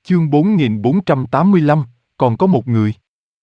Chương 4485, còn có một người.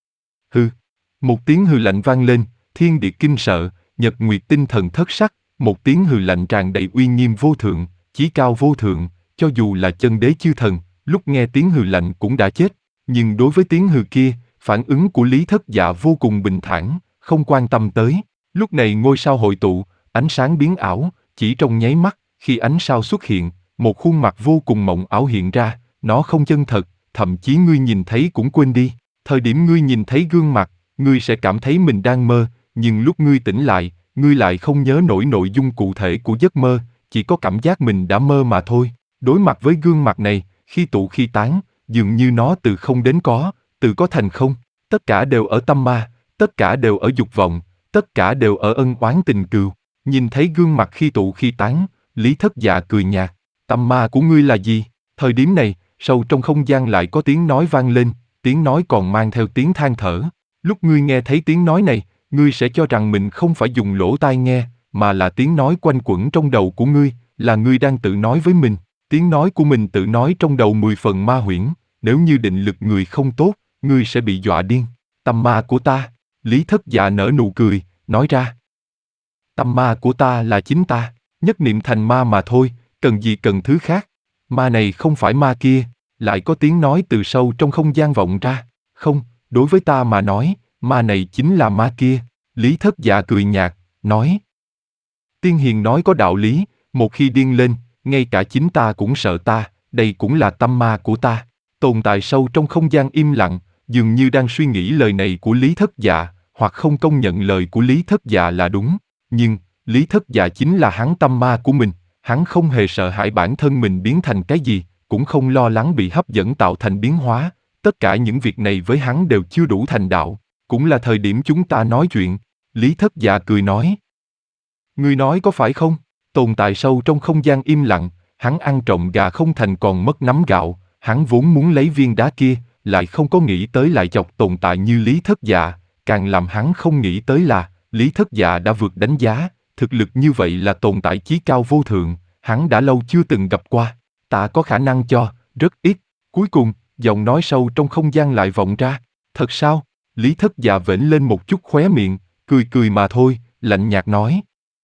Hừ. Một tiếng hừ lạnh vang lên, thiên địa kinh sợ, nhật nguyệt tinh thần thất sắc, một tiếng hừ lạnh tràn đầy uy nghiêm vô thượng, chí cao vô thượng, cho dù là chân đế chư thần, lúc nghe tiếng hừ lạnh cũng đã chết, nhưng đối với tiếng hừ kia, phản ứng của Lý Thất Dạ vô cùng bình thản, không quan tâm tới. Lúc này ngôi sao hội tụ, ánh sáng biến ảo, chỉ trong nháy mắt, khi ánh sao xuất hiện, một khuôn mặt vô cùng mộng ảo hiện ra, nó không chân thật, thậm chí ngươi nhìn thấy cũng quên đi. Thời điểm ngươi nhìn thấy gương mặt, ngươi sẽ cảm thấy mình đang mơ, nhưng lúc ngươi tỉnh lại, ngươi lại không nhớ nổi nội dung cụ thể của giấc mơ, chỉ có cảm giác mình đã mơ mà thôi. Đối mặt với gương mặt này, khi tụ khi tán, dường như nó từ không đến có, từ có thành không, tất cả đều ở tâm ma, tất cả đều ở dục vọng, tất cả đều ở ân oán tình cừu. Nhìn thấy gương mặt khi tụ khi tán, Lý Thất Dạ cười nhạt, tâm ma của ngươi là gì? Thời điểm này, sâu trong không gian lại có tiếng nói vang lên, tiếng nói còn mang theo tiếng than thở. Lúc ngươi nghe thấy tiếng nói này, ngươi sẽ cho rằng mình không phải dùng lỗ tai nghe, mà là tiếng nói quanh quẩn trong đầu của ngươi, là ngươi đang tự nói với mình. Tiếng nói của mình tự nói trong đầu 10 phần ma huyễn, nếu như định lực người không tốt, ngươi sẽ bị dọa điên. Tâm ma của ta, Lý Thất Dạ nở nụ cười, nói ra. Tâm ma của ta là chính ta, nhất niệm thành ma mà thôi, cần gì cần thứ khác. Ma này không phải ma kia, lại có tiếng nói từ sâu trong không gian vọng ra. Không, đối với ta mà nói, ma này chính là ma kia. Lý Thất Dạ cười nhạt, nói. Tiên hiền nói có đạo lý, một khi điên lên, ngay cả chính ta cũng sợ ta, đây cũng là tâm ma của ta. Tồn tại sâu trong không gian im lặng, dường như đang suy nghĩ lời này của Lý Thất Dạ, hoặc không công nhận lời của Lý Thất Dạ là đúng. Nhưng, Lý Thất Dạ chính là hắn tâm ma của mình, hắn không hề sợ hãi bản thân mình biến thành cái gì, cũng không lo lắng bị hấp dẫn tạo thành biến hóa. Tất cả những việc này với hắn đều chưa đủ thành đạo, cũng là thời điểm chúng ta nói chuyện. Lý Thất Dạ cười nói. Ngươi nói có phải không? Tồn tại sâu trong không gian im lặng, hắn ăn trộm gà không thành còn mất nắm gạo, hắn vốn muốn lấy viên đá kia, lại không có nghĩ tới lại chọc tồn tại như Lý Thất Dạ, càng làm hắn không nghĩ tới là, Lý Thất Dạ đã vượt đánh giá, thực lực như vậy là tồn tại chí cao vô thượng, hắn đã lâu chưa từng gặp qua, ta có khả năng cho, rất ít. Cuối cùng, giọng nói sâu trong không gian lại vọng ra, thật sao? Lý Thất Dạ vểnh lên một chút khóe miệng, cười cười mà thôi, lạnh nhạt nói.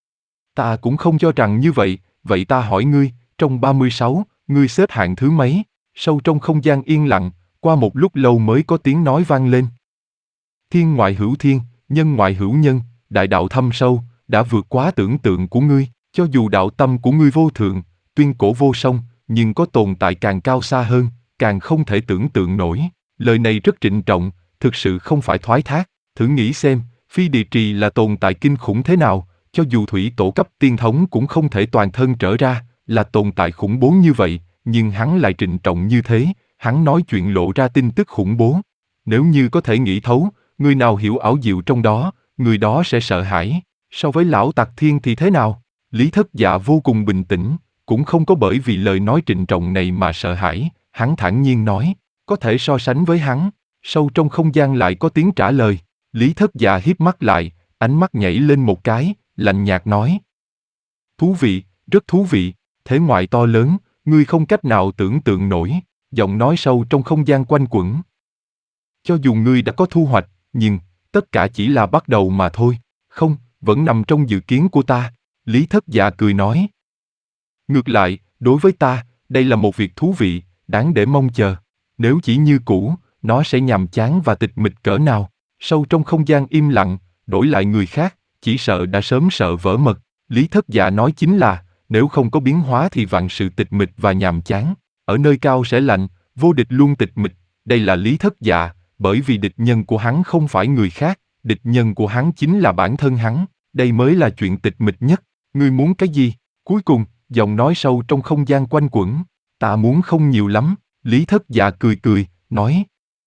Ta cũng không cho rằng như vậy, vậy ta hỏi ngươi, trong 36, ngươi xếp hạng thứ mấy? Sâu trong không gian yên lặng, qua một lúc lâu mới có tiếng nói vang lên. Thiên ngoại hữu thiên, nhân ngoại hữu nhân, đại đạo thâm sâu, đã vượt quá tưởng tượng của ngươi, cho dù đạo tâm của ngươi vô thượng, tuyên cổ vô song, nhưng có tồn tại càng cao xa hơn, càng không thể tưởng tượng nổi. Lời này rất trịnh trọng, thực sự không phải thoái thác, thử nghĩ xem, Phi Địa Trì là tồn tại kinh khủng thế nào, cho dù thủy tổ cấp tiên thống cũng không thể toàn thân trở ra, là tồn tại khủng bố như vậy, nhưng hắn lại trịnh trọng như thế, hắn nói chuyện lộ ra tin tức khủng bố. Nếu như có thể nghĩ thấu, người nào hiểu ảo diệu trong đó, người đó sẽ sợ hãi. So với lão Tặc Thiên thì thế nào? Lý Thất Dạ vô cùng bình tĩnh, cũng không có bởi vì lời nói trịnh trọng này mà sợ hãi, hắn thản nhiên nói, có thể so sánh với hắn. Sâu trong không gian lại có tiếng trả lời, Lý Thất Dạ híp mắt lại, ánh mắt nhảy lên một cái, lạnh nhạt nói. Thú vị, rất thú vị, thế ngoại to lớn, ngươi không cách nào tưởng tượng nổi, giọng nói sâu trong không gian quanh quẩn. Cho dù ngươi đã có thu hoạch, nhưng, tất cả chỉ là bắt đầu mà thôi, không, vẫn nằm trong dự kiến của ta, Lý Thất Dạ cười nói. Ngược lại, đối với ta, đây là một việc thú vị, đáng để mong chờ, nếu chỉ như cũ, nó sẽ nhàm chán và tịch mịch cỡ nào. Sâu trong không gian im lặng, đổi lại người khác, chỉ sợ đã sớm sợ vỡ mật. Lý Thất Dạ nói chính là, nếu không có biến hóa thì vạn sự tịch mịch và nhàm chán. Ở nơi cao sẽ lạnh, vô địch luôn tịch mịch. Đây là Lý Thất Dạ, bởi vì địch nhân của hắn không phải người khác, địch nhân của hắn chính là bản thân hắn. Đây mới là chuyện tịch mịch nhất. Ngươi muốn cái gì? Cuối cùng, giọng nói sâu trong không gian quanh quẩn. Ta muốn không nhiều lắm. Lý Thất Dạ cười cười, nói.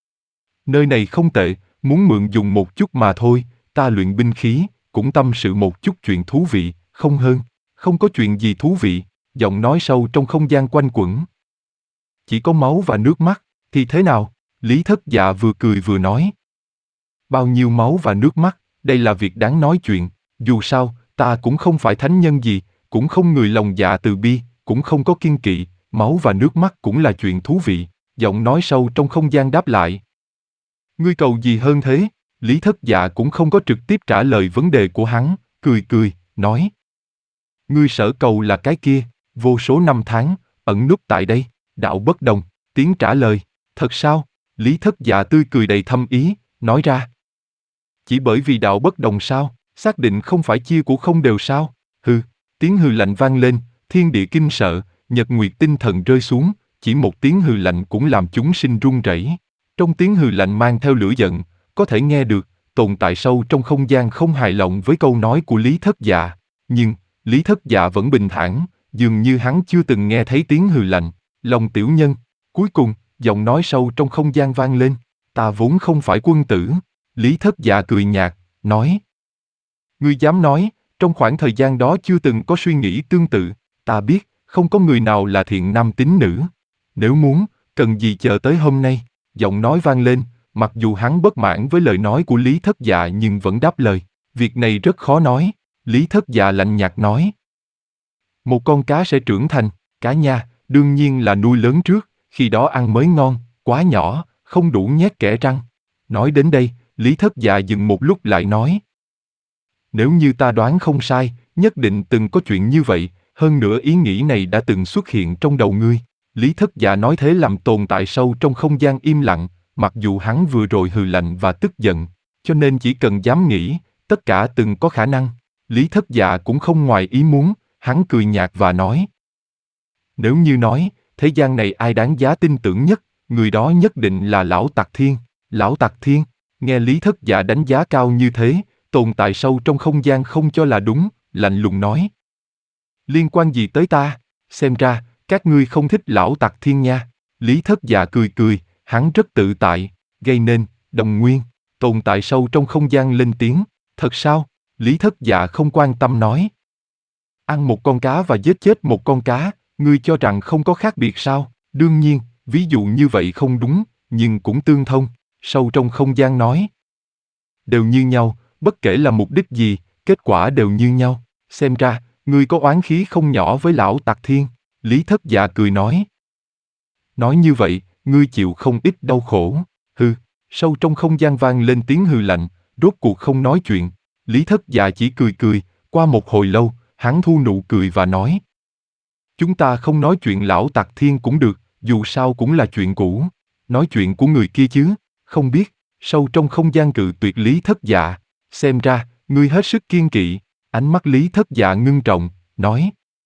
Nơi này không tệ, muốn mượn dùng một chút mà thôi, ta luyện binh khí, cũng tâm sự một chút chuyện thú vị, không hơn, không có chuyện gì thú vị, giọng nói sâu trong không gian quanh quẩn. Chỉ có máu và nước mắt, thì thế nào? Lý Thất Dạ vừa cười vừa nói. Bao nhiêu máu và nước mắt, đây là việc đáng nói chuyện, dù sao, ta cũng không phải thánh nhân gì, cũng không người lòng dạ từ bi, cũng không có kiêng kỵ, máu và nước mắt cũng là chuyện thú vị. Giọng nói sâu trong không gian đáp lại. Ngươi cầu gì hơn thế? Lý Thất Dạ cũng không có trực tiếp trả lời vấn đề của hắn, cười cười, nói. Ngươi sở cầu là cái kia, vô số năm tháng, ẩn núp tại đây, đạo bất đồng, tiếng trả lời. Thật sao? Lý Thất Dạ tươi cười đầy thâm ý, nói ra. Chỉ bởi vì đạo bất đồng sao, xác định không phải chia của không đều sao? Hừ, tiếng hừ lạnh vang lên, thiên địa kinh sợ, nhật nguyệt tinh thần rơi xuống, chỉ một tiếng hừ lạnh cũng làm chúng sinh run rẩy. Trong tiếng hừ lạnh mang theo lửa giận, có thể nghe được, tồn tại sâu trong không gian không hài lòng với câu nói của Lý Thất Dạ. Nhưng, Lý Thất Dạ vẫn bình thản, dường như hắn chưa từng nghe thấy tiếng hừ lạnh. Lòng tiểu nhân, cuối cùng, giọng nói sâu trong không gian vang lên. Ta vốn không phải quân tử. Lý Thất Dạ cười nhạt, nói. Ngươi dám nói, trong khoảng thời gian đó chưa từng có suy nghĩ tương tự. Ta biết, không có người nào là thiện nam tín nữ. Nếu muốn, cần gì chờ tới hôm nay? Giọng nói vang lên, mặc dù hắn bất mãn với lời nói của Lý Thất Dạ nhưng vẫn đáp lời. Việc này rất khó nói. Lý Thất Dạ lạnh nhạt nói. Một con cá sẽ trưởng thành, cá nha, đương nhiên là nuôi lớn trước, khi đó ăn mới ngon, quá nhỏ, không đủ nhét kẽ răng. Nói đến đây, Lý Thất Dạ dừng một lúc lại nói. Nếu như ta đoán không sai, nhất định từng có chuyện như vậy, hơn nữa ý nghĩ này đã từng xuất hiện trong đầu ngươi. Lý Thất Dạ nói thế làm tồn tại sâu trong không gian im lặng, mặc dù hắn vừa rồi hừ lạnh và tức giận, cho nên chỉ cần dám nghĩ, tất cả từng có khả năng. Lý Thất Dạ cũng không ngoài ý muốn, hắn cười nhạt và nói. Nếu như nói, thế gian này ai đáng giá tin tưởng nhất, người đó nhất định là Lão Tặc Thiên. Lão Tặc Thiên, nghe Lý Thất Dạ đánh giá cao như thế, tồn tại sâu trong không gian không cho là đúng, lạnh lùng nói. Liên quan gì tới ta? Xem ra, các ngươi không thích Lão Tặc Thiên nha. Lý Thất Dạ cười cười, hắn rất tự tại, gây nên, đồng nguyên, tồn tại sâu trong không gian lên tiếng. Thật sao? Lý Thất Dạ không quan tâm nói. Ăn một con cá và giết chết một con cá, ngươi cho rằng không có khác biệt sao? Đương nhiên, ví dụ như vậy không đúng, nhưng cũng tương thông. Sâu trong không gian nói. Đều như nhau, bất kể là mục đích gì, kết quả đều như nhau. Xem ra, ngươi có oán khí không nhỏ với Lão Tặc Thiên. Lý Thất Dạ cười nói. Nói như vậy, ngươi chịu không ít đau khổ. Hừ, sâu trong không gian vang lên tiếng hừ lạnh, rốt cuộc không nói chuyện. Lý Thất Dạ chỉ cười cười, qua một hồi lâu, hắn thu nụ cười và nói. Chúng ta không nói chuyện Lão Tặc Thiên cũng được, dù sao cũng là chuyện cũ. Nói chuyện của người kia chứ, không biết, sâu trong không gian cự tuyệt Lý Thất Dạ. Xem ra, ngươi hết sức kiên kỵ. Ánh mắt Lý Thất Dạ ngưng trọng, nói.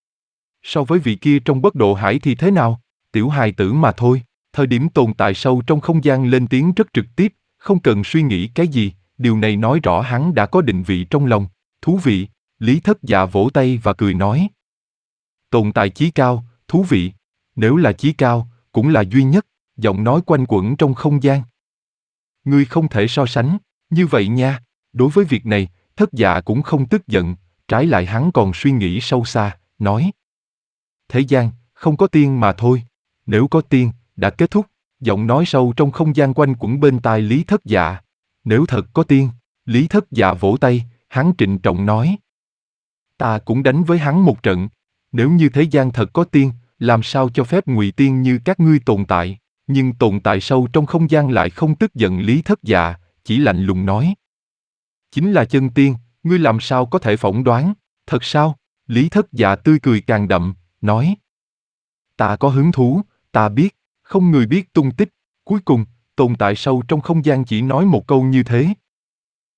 So với vị kia trong Bất Độ Hải thì thế nào? Tiểu hài tử mà thôi. Thời điểm tồn tại sâu trong không gian lên tiếng rất trực tiếp, không cần suy nghĩ cái gì, điều này nói rõ hắn đã có định vị trong lòng. Thú vị, Lý Thất Dạ vỗ tay và cười nói. Tồn tại chí cao, thú vị. Nếu là chí cao, cũng là duy nhất, giọng nói quanh quẩn trong không gian. Ngươi không thể so sánh, như vậy nha. Đối với việc này, Thất Dạ cũng không tức giận, trái lại hắn còn suy nghĩ sâu xa, nói. Thế gian, không có tiên mà thôi. Nếu có tiên, đã kết thúc. Giọng nói sâu trong không gian quanh quẩn bên tai Lý Thất Dạ. Nếu thật có tiên, Lý Thất Dạ vỗ tay, hắn trịnh trọng nói. Ta cũng đánh với hắn một trận. Nếu như thế gian thật có tiên, làm sao cho phép ngụy tiên như các ngươi tồn tại? Nhưng tồn tại sâu trong không gian lại không tức giận Lý Thất Dạ, chỉ lạnh lùng nói. Chính là chân tiên, ngươi làm sao có thể phỏng đoán? Thật sao? Lý Thất Dạ tươi cười càng đậm, nói. Ta có hứng thú, ta biết, không người biết tung tích. Cuối cùng, tồn tại sâu trong không gian chỉ nói một câu như thế.